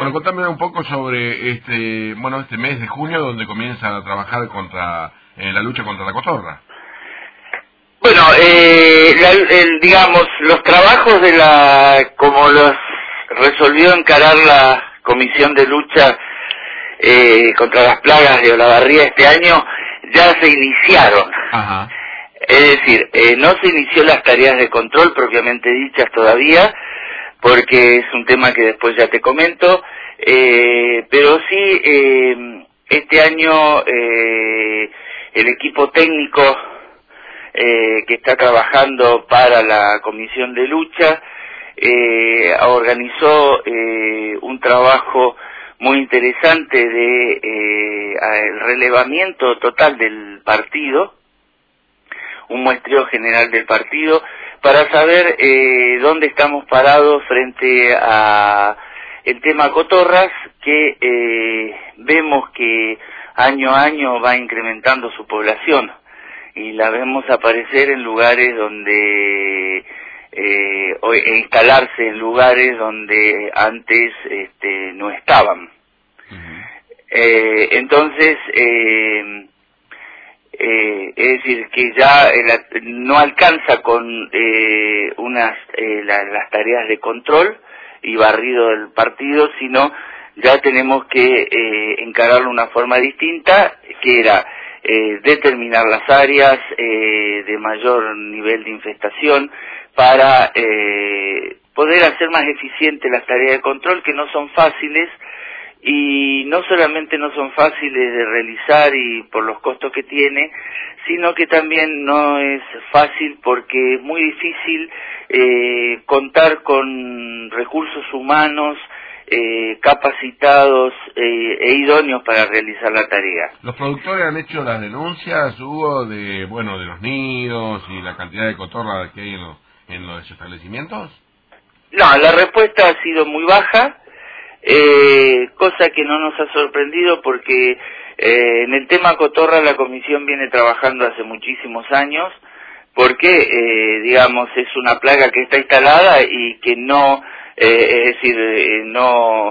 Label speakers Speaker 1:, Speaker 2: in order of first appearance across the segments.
Speaker 1: Bueno, contame un poco sobre este mes de junio, donde comienzan a trabajar en la lucha contra la cotorra.
Speaker 2: Bueno, digamos, los trabajos como los resolvió encarar la Comisión de Lucha contra las Plagas de Olavarría este año, ya se iniciaron.
Speaker 1: Ajá.
Speaker 2: Es decir, no se inició las tareas de control propiamente dichas todavía, porque es un tema que después ya te comento, pero sí, este año el equipo técnico que está trabajando para la Comisión de Lucha organizó un trabajo muy interesante de el relevamiento total del partido, un muestreo general del partido, para saber dónde estamos parados frente a el tema cotorras, que vemos que año a año va incrementando su población y la vemos aparecer en lugares donde o instalarse en lugares donde antes no estaban. Entonces es decir, que ya no alcanza con las tareas de control y barrido del partido, sino ya tenemos que encararlo de una forma distinta, que era determinar las áreas de mayor nivel de infestación para poder hacer más eficientes las tareas de control, que no son fáciles. Y no solamente no son fáciles de realizar y por los costos que tiene, sino que también no es fácil porque es muy difícil contar con recursos humanos capacitados e idóneos para realizar la tarea.
Speaker 1: Los productores han hecho las denuncias, Hugo, de los nidos y la cantidad de cotorra que hay en los establecimientos.
Speaker 2: No, la respuesta ha sido muy baja. Cosa que no nos ha sorprendido porque en el tema cotorra la comisión viene trabajando hace muchísimos años, porque digamos es una plaga que está instalada y que no, es decir, no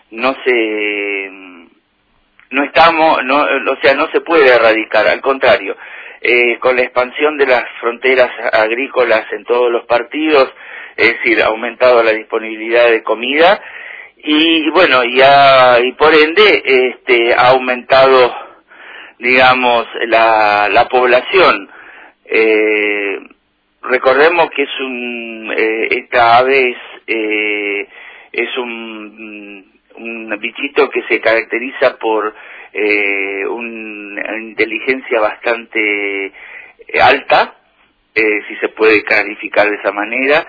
Speaker 2: se puede erradicar, al contrario, con la expansión de las fronteras agrícolas en todos los partidos, es decir, ha aumentado la disponibilidad de comida. Y bueno, y por ende ha aumentado, digamos, la población. Recordemos que esta ave es un bichito que se caracteriza por una inteligencia bastante alta, si se puede calificar de esa manera,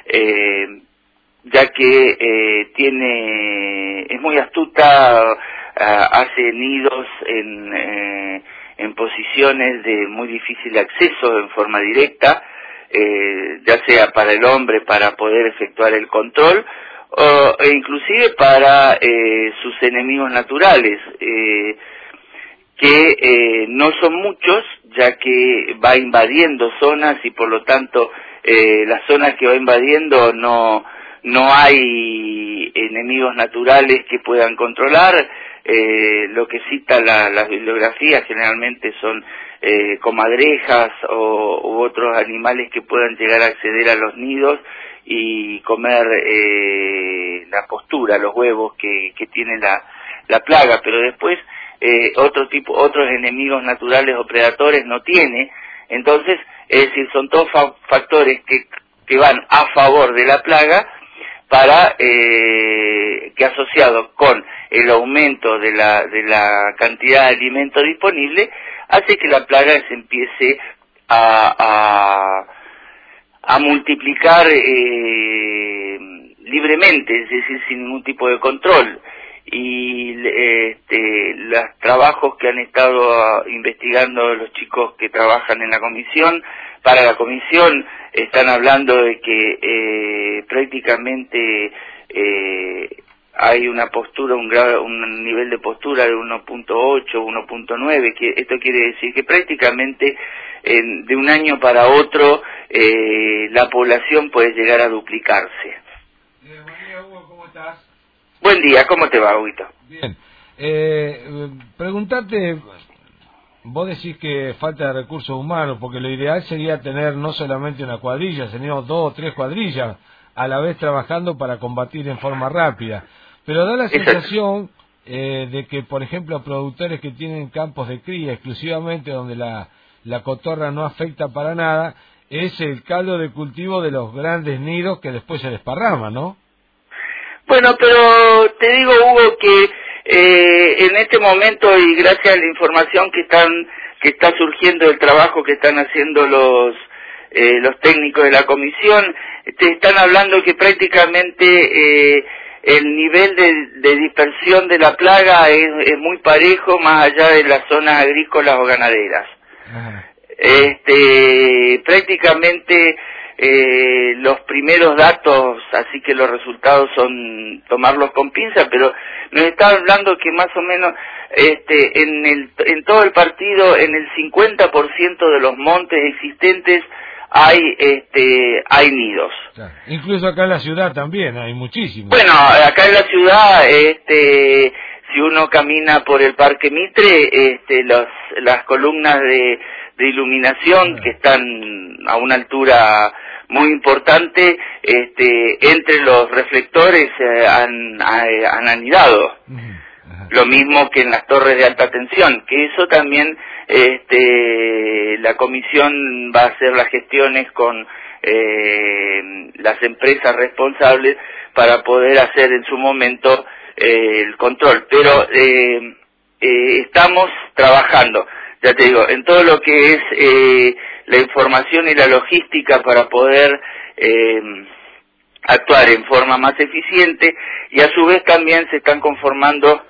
Speaker 2: ya que es muy astuta, hace nidos en posiciones de muy difícil acceso en forma directa, ya sea para el hombre para poder efectuar el control, e inclusive para sus enemigos naturales, que no son muchos, ya que va invadiendo zonas y por lo tanto las zonas que va invadiendo no hay enemigos naturales que puedan controlar. Lo que cita la bibliografía generalmente son comadrejas u otros animales que puedan llegar a acceder a los nidos y comer la postura, los huevos que tiene la plaga, pero después otros enemigos naturales o predadores no tiene. Entonces, es decir, son todos factores que van a favor de la plaga, para que asociado con el aumento de la cantidad de alimento disponible, hace que la plaga se empiece a multiplicar libremente, es decir, sin ningún tipo de control. Y los trabajos que han estado investigando los chicos que trabajan en la comisión, para la comisión, están hablando de que prácticamente hay una postura, un nivel de postura de 1.8, 1.9, que esto quiere decir que prácticamente de un año para otro la población puede llegar a duplicarse.
Speaker 3: Buen día, Hugo, ¿cómo estás?
Speaker 2: Buen día, ¿cómo te va, Huguito?
Speaker 3: Bien. Preguntarte, vos decís que falta de recursos humanos, porque lo ideal sería tener no solamente una cuadrilla, sino 2 o 3 cuadrillas a la vez trabajando para combatir en forma rápida. Pero da la sensación de que, por ejemplo, productores que tienen campos de cría exclusivamente donde la cotorra no afecta para nada, es el caldo de cultivo de los grandes nidos que después se desparraman, ¿no?
Speaker 2: Bueno, pero te digo, Hugo, que en este momento, y gracias a la información que está surgiendo del trabajo que están haciendo los técnicos de la comisión, te están hablando que prácticamente el nivel de dispersión de la plaga es muy parejo, más allá de las zonas agrícolas o ganaderas. Ajá. Prácticamente los primeros datos, así que los resultados son tomarlos con pinza, pero nos está hablando que más o menos en todo el partido, en el 50% de los montes existentes hay nidos.
Speaker 3: Claro. Incluso acá en la ciudad también hay muchísimos.
Speaker 2: Bueno, acá en la ciudad, si uno camina por el Parque Mitre, las columnas de iluminación que están a una altura muy importante, entre los reflectores han anidado. Lo mismo que en las torres de alta tensión, que eso también la comisión va a hacer las gestiones con las empresas responsables para poder hacer en su momento el control. Pero estamos trabajando, ya te digo, en todo lo que es la información y la logística para poder actuar en forma más eficiente, y a su vez también se están conformando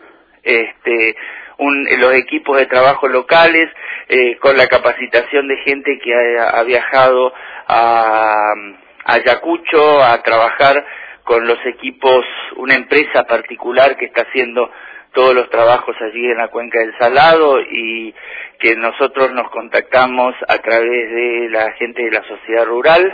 Speaker 2: los equipos de trabajo locales, con la capacitación de gente que ha viajado a Ayacucho a trabajar con los equipos, una empresa particular que está haciendo todos los trabajos allí en la cuenca del Salado, y que nosotros nos contactamos a través de la gente de la sociedad rural.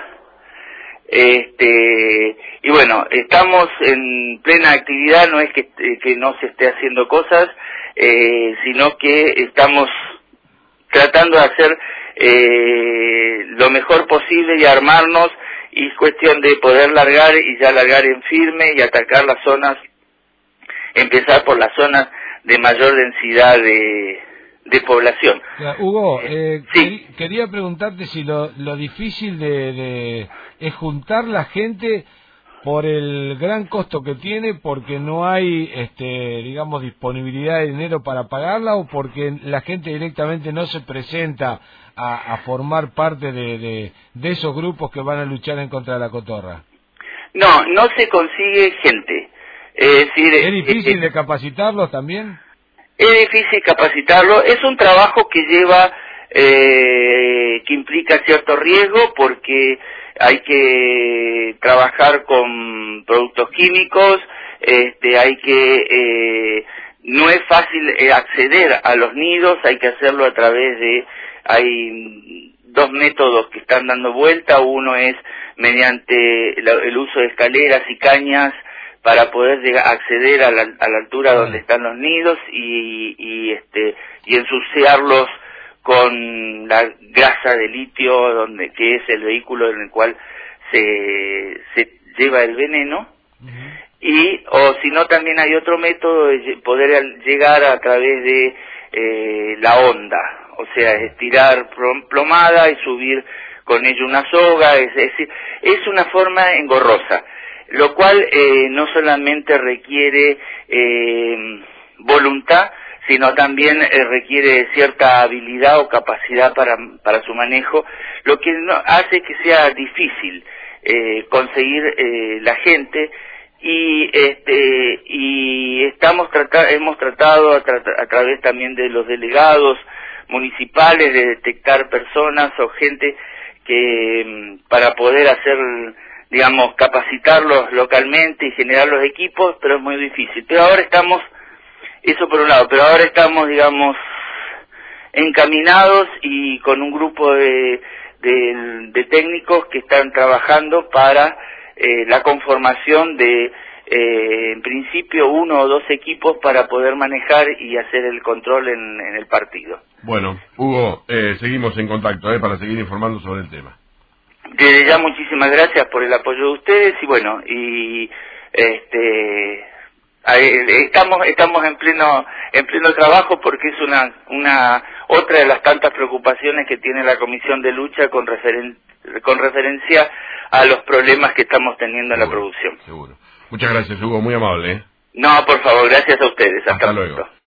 Speaker 2: Y bueno, estamos en plena actividad, no es que no se esté haciendo cosas, sino que estamos tratando de hacer lo mejor posible y armarnos, y es cuestión de poder largar en firme y atacar las zonas, empezar por las zonas de mayor densidad de población.
Speaker 3: Hugo,
Speaker 2: sí.
Speaker 3: Quería preguntarte si lo difícil es juntar la gente por el gran costo que tiene, porque no hay, digamos, disponibilidad de dinero para pagarla, o porque la gente directamente no se presenta a formar parte de esos grupos que van a luchar en contra de la cotorra.
Speaker 2: No se consigue gente. Es decir,
Speaker 3: ¿es difícil de capacitarlos también?
Speaker 2: Es difícil capacitarlo, es un trabajo que lleva, que implica cierto riesgo, porque hay que trabajar con productos químicos, no es fácil acceder a los nidos, hay que hacerlo a través hay 2 métodos que están dando vuelta. Uno es mediante el uso de escaleras y cañas para poder acceder a la altura donde están los nidos y ensuciarlos con la grasa de litio, que es el vehículo en el cual se lleva el veneno. O si no, también hay otro método de poder llegar a través de la onda, o sea, estirar plomada y subir con ello una soga, es decir, es una forma engorrosa, lo cual no solamente requiere voluntad, sino también requiere cierta habilidad o capacidad para su manejo, lo que hace que sea difícil conseguir la gente, y hemos tratado a través también de los delegados municipales de detectar personas o gente que para poder hacer, digamos, capacitarlos localmente y generar los equipos, pero es muy difícil. Pero ahora estamos, eso por un lado, pero ahora estamos, digamos, encaminados y con un grupo de técnicos que están trabajando para la conformación de en principio 1 o 2 equipos para poder manejar y hacer el control en el partido.
Speaker 1: Bueno, Hugo, seguimos en contacto para seguir informando sobre el tema.
Speaker 2: Desde ya muchísimas gracias por el apoyo de ustedes y bueno, y estamos en pleno trabajo porque es una otra de las tantas preocupaciones que tiene la Comisión de Lucha con referencia a los problemas que estamos teniendo en la producción.
Speaker 1: Seguro. Muchas gracias, Hugo, muy amable.
Speaker 2: No, por favor, gracias a ustedes.
Speaker 1: Hasta luego.